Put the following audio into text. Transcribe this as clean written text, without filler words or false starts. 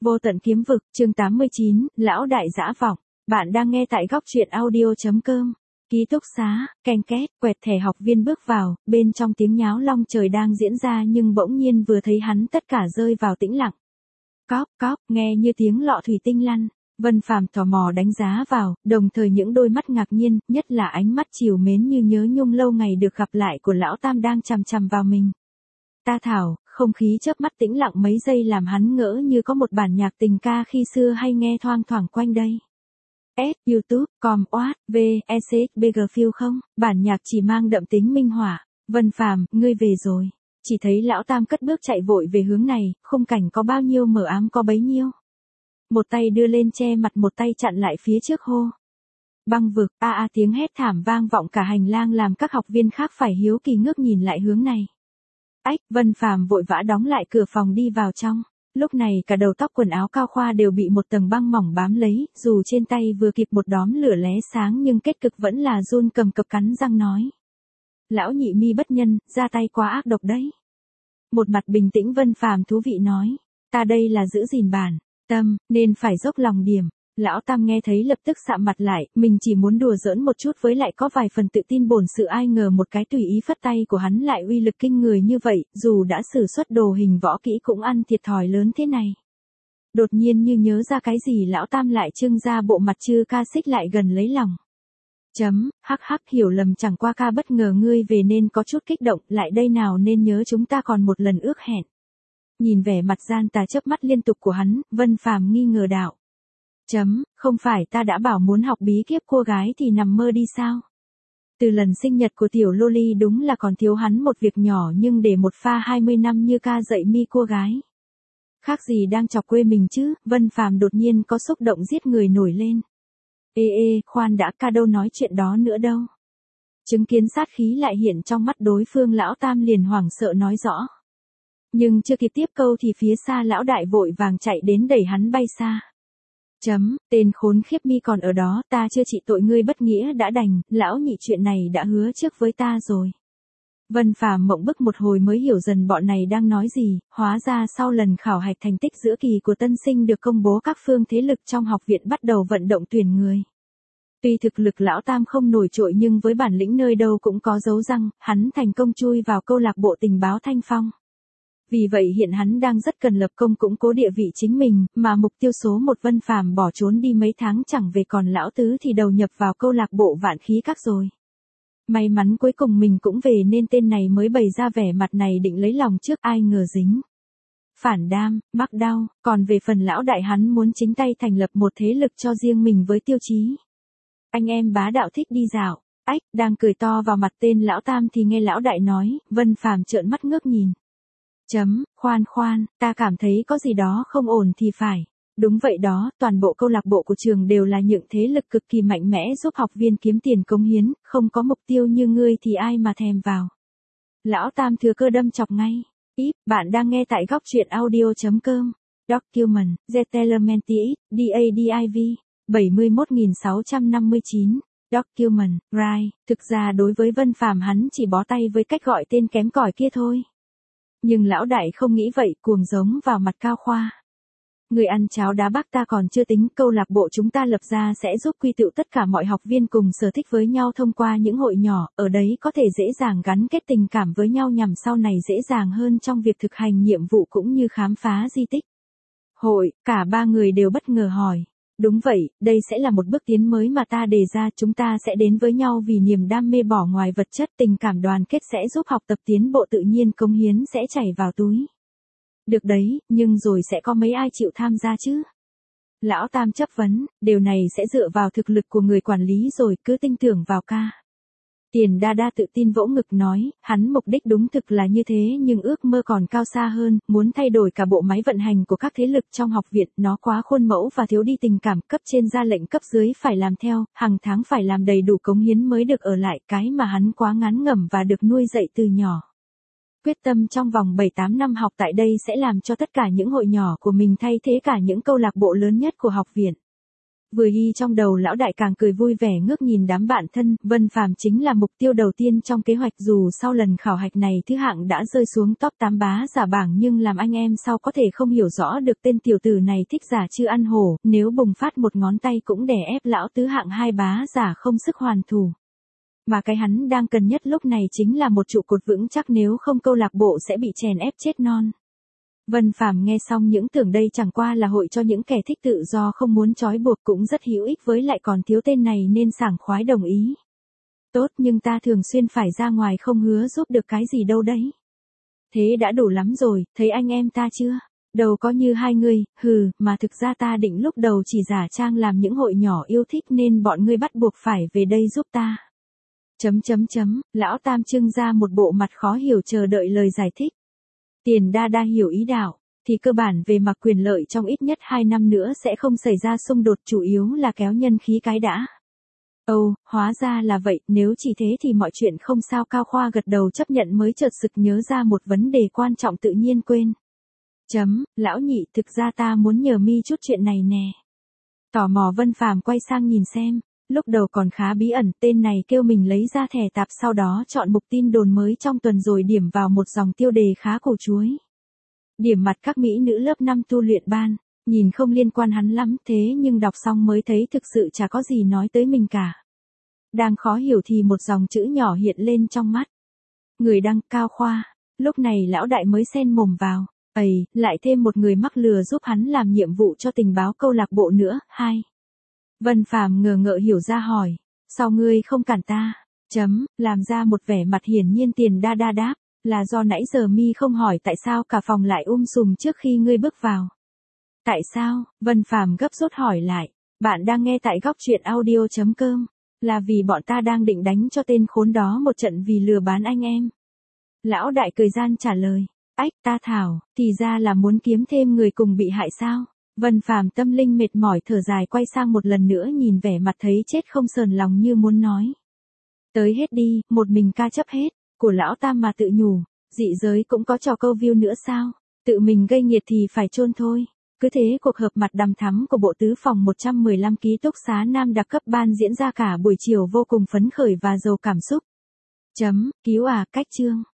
Vô tận kiếm vực, chương 89, lão đại dã vọng. Bạn đang nghe tại góc truyện audio.com. Ký túc xá, ken két, quẹt thẻ học viên bước vào, bên trong tiếng nháo long trời đang diễn ra nhưng bỗng nhiên vừa thấy hắn tất cả rơi vào tĩnh lặng. Cóp cóp, nghe như tiếng lọ thủy tinh lăn. Vân Phàm tò mò đánh giá vào, đồng thời những đôi mắt ngạc nhiên, nhất là ánh mắt trìu mến như nhớ nhung lâu ngày được gặp lại của lão tam đang chằm chằm vào mình. Ta thảo, không khí chớp mắt tĩnh lặng mấy giây làm hắn ngỡ như có một bản nhạc tình ca khi xưa hay nghe thoang thoảng quanh đây. YouTube, com, oát, v, ECXBG Feel không? Bản nhạc chỉ mang đậm tính minh họa. Vân Phàm, ngươi về rồi. Chỉ thấy lão tam cất bước chạy vội về hướng này, khung cảnh có bao nhiêu mờ ám có bấy nhiêu. Một tay đưa lên che mặt, một tay chặn lại phía trước hô. Băng vực, tiếng hét thảm vang vọng cả hành lang làm các học viên khác phải hiếu kỳ ngước nhìn lại hướng này. Vân Phàm vội vã đóng lại cửa phòng đi vào trong. Lúc này cả đầu tóc quần áo Cao Khoa đều bị một tầng băng mỏng bám lấy, dù trên tay vừa kịp một đóm lửa lé sáng nhưng kết cục vẫn là run cầm cập cắn răng nói. Lão nhị mi bất nhân, ra tay quá ác độc đấy. Một mặt bình tĩnh Vân Phàm thú vị nói, ta đây là giữ gìn bản tâm, nên phải dốc lòng điểm. Lão tam nghe thấy lập tức sạm mặt lại, mình chỉ muốn đùa giỡn một chút với lại có vài phần tự tin bổn sự, ai ngờ một cái tùy ý phất tay của hắn lại uy lực kinh người như vậy, dù đã sử xuất đồ hình võ kỹ cũng ăn thiệt thòi lớn thế này. Đột nhiên như nhớ ra cái gì lão tam lại trưng ra bộ mặt chư ca xích lại gần lấy lòng. Hắc hắc, hiểu lầm, chẳng qua ca bất ngờ ngươi về nên có chút kích động, lại đây nào nên nhớ chúng ta còn một lần ước hẹn. Nhìn vẻ mặt gian tà chớp mắt liên tục của hắn, Vân Phàm nghi ngờ đạo. Không phải ta đã bảo muốn học bí kíp cô gái thì nằm mơ đi sao? Từ lần sinh nhật của tiểu Loli đúng là còn thiếu hắn một việc nhỏ, nhưng để một pha 20 năm như ca dạy mi cô gái. Khác gì đang chọc quê mình chứ? Vân Phàm đột nhiên có xúc động giết người nổi lên. Khoan đã, ca đâu nói chuyện đó nữa đâu. Chứng kiến sát khí lại hiện trong mắt đối phương, lão tam liền hoảng sợ nói rõ. Nhưng chưa kịp tiếp câu thì phía xa lão đại vội vàng chạy đến đẩy hắn bay xa. Tên khốn khiếp mi còn ở đó, ta chưa trị tội ngươi bất nghĩa đã đành, lão nhị chuyện này đã hứa trước với ta rồi. Vân Phàm mộng bức một hồi mới hiểu dần bọn này đang nói gì, hóa ra sau lần khảo hạch thành tích giữa kỳ của tân sinh được công bố, các phương thế lực trong học viện bắt đầu vận động tuyển người. Tuy thực lực lão tam không nổi trội nhưng với bản lĩnh nơi đâu cũng có dấu răng, hắn thành công chui vào câu lạc bộ tình báo Thanh Phong. Vì vậy hiện hắn đang rất cần lập công củng cố địa vị chính mình, mà mục tiêu số một Vân Phàm bỏ trốn đi mấy tháng chẳng về, còn lão tứ thì đầu nhập vào câu lạc bộ Vạn Khí Các rồi. May mắn cuối cùng mình cũng về nên tên này mới bày ra vẻ mặt này định lấy lòng trước, ai ngờ dính phản đam, mắc đau, còn về phần lão đại hắn muốn chính tay thành lập một thế lực cho riêng mình với tiêu chí. Anh em bá đạo thích đi dạo. Đang cười to vào mặt tên lão tam thì nghe lão đại nói, Vân Phàm trợn mắt ngước nhìn. Khoan, ta cảm thấy có gì đó không ổn thì phải. Đúng vậy đó, toàn bộ câu lạc bộ của trường đều là những thế lực cực kỳ mạnh mẽ giúp học viên kiếm tiền cống hiến, không có mục tiêu như ngươi thì ai mà thèm vào. Lão tam thừa cơ đâm chọc ngay. Bạn đang nghe tại góc truyện audio.com. Document, Zetelementis, DADIV, 71659. Document, Right. Thực ra đối với Vân Phàm hắn chỉ bó tay với cách gọi tên kém cỏi kia thôi. Nhưng lão đại không nghĩ vậy, cuồng giống vào mặt Cao Khoa. Người ăn cháo đá bác ta còn chưa tính, câu lạc bộ chúng ta lập ra sẽ giúp quy tụ tất cả mọi học viên cùng sở thích với nhau thông qua những hội nhỏ, ở đấy có thể dễ dàng gắn kết tình cảm với nhau nhằm sau này dễ dàng hơn trong việc thực hành nhiệm vụ cũng như khám phá di tích. Hội, cả ba người đều bất ngờ hỏi. Đúng vậy, đây sẽ là một bước tiến mới mà ta đề ra, chúng ta sẽ đến với nhau vì niềm đam mê, bỏ ngoài vật chất, tình cảm đoàn kết sẽ giúp học tập tiến bộ, tự nhiên cống hiến sẽ chảy vào túi. Được đấy, nhưng rồi sẽ có mấy ai chịu tham gia chứ? Lão tam chấp vấn, điều này sẽ dựa vào thực lực của người quản lý rồi, cứ tin tưởng vào ca. Tiền đa đa tự tin vỗ ngực nói, hắn mục đích đúng thực là như thế nhưng ước mơ còn cao xa hơn, muốn thay đổi cả bộ máy vận hành của các thế lực trong học viện, nó quá khuôn mẫu và thiếu đi tình cảm, cấp trên ra lệnh cấp dưới phải làm theo, hàng tháng phải làm đầy đủ cống hiến mới được ở lại, cái mà hắn quá ngán ngẩm và được nuôi dạy từ nhỏ. Quyết tâm trong vòng 7-8 năm học tại đây sẽ làm cho tất cả những hội nhỏ của mình thay thế cả những câu lạc bộ lớn nhất của học viện. Vừa ghi trong đầu lão đại càng cười vui vẻ ngước nhìn đám bạn thân, Vân Phàm chính là mục tiêu đầu tiên trong kế hoạch dù sau lần khảo hạch này thứ hạng đã rơi xuống top 8 bá giả bảng nhưng làm anh em sau có thể không hiểu rõ được tên tiểu tử này thích giả chưa ăn hổ, nếu bùng phát một ngón tay cũng đè ép lão tứ hạng 2 bá giả không sức hoàn thủ. Mà cái hắn đang cần nhất lúc này chính là một trụ cột vững chắc nếu không câu lạc bộ sẽ bị chèn ép chết non. Vân Phàm nghe xong những tưởng đây chẳng qua là hội cho những kẻ thích tự do không muốn trói buộc cũng rất hữu ích với lại còn thiếu tên này nên sảng khoái đồng ý. Tốt nhưng ta thường xuyên phải ra ngoài không hứa giúp được cái gì đâu đấy. Thế đã đủ lắm rồi, thấy anh em ta chưa? Đâu có như hai người, mà thực ra ta định lúc đầu chỉ giả trang làm những hội nhỏ yêu thích nên bọn ngươi bắt buộc phải về đây giúp ta. Lão Tam trưng ra một bộ mặt khó hiểu chờ đợi lời giải thích. Tiền đa đa hiểu ý đạo, thì cơ bản về mặt quyền lợi trong ít nhất 2 năm nữa sẽ không xảy ra xung đột chủ yếu là kéo nhân khí cái đã. Ồ, hóa ra là vậy, nếu chỉ thế thì mọi chuyện không sao. Cao Khoa gật đầu chấp nhận mới chợt sực nhớ ra một vấn đề quan trọng tự nhiên quên. Lão nhị thực ra ta muốn nhờ mi chút chuyện này nè. Tò mò Vân Phàm quay sang nhìn xem. Lúc đầu còn khá bí ẩn, tên này kêu mình lấy ra thẻ tạp sau đó chọn mục tin đồn mới trong tuần rồi điểm vào một dòng tiêu đề khá cổ chuối. Điểm mặt các mỹ nữ lớp 5 tu luyện ban, nhìn không liên quan hắn lắm thế nhưng đọc xong mới thấy thực sự chả có gì nói tới mình cả. Đang khó hiểu thì một dòng chữ nhỏ hiện lên trong mắt. Người đăng Cao Khoa, lúc này lão đại mới xen mồm vào, lại thêm một người mắc lừa giúp hắn làm nhiệm vụ cho tình báo câu lạc bộ nữa, 2. Vân Phàm ngờ ngợ hiểu ra hỏi, sao ngươi không cản ta? Làm ra một vẻ mặt hiển nhiên. Tiền đa đa đáp, là do nãy giờ mi không hỏi tại sao cả phòng lại sùm trước khi ngươi bước vào. Tại sao? Vân Phàm gấp rút hỏi lại, bạn đang nghe tại góc truyện audio.com, là vì bọn ta đang định đánh cho tên khốn đó một trận vì lừa bán anh em. Lão đại cười gian trả lời, ách ta thảo, thì ra là muốn kiếm thêm người cùng bị hại sao? Vân Phàm tâm linh mệt mỏi thở dài quay sang một lần nữa nhìn vẻ mặt thấy chết không sờn lòng như muốn nói. Tới hết đi, một mình ca chấp hết, của lão Tam mà tự nhủ, dị giới cũng có trò câu view nữa sao, tự mình gây nghiệt thì phải chôn thôi. Cứ thế cuộc họp mặt đằm thắm của bộ tứ phòng 115 ký túc xá Nam đặc cấp ban diễn ra cả buổi chiều vô cùng phấn khởi và giàu cảm xúc. Cứu cách chương.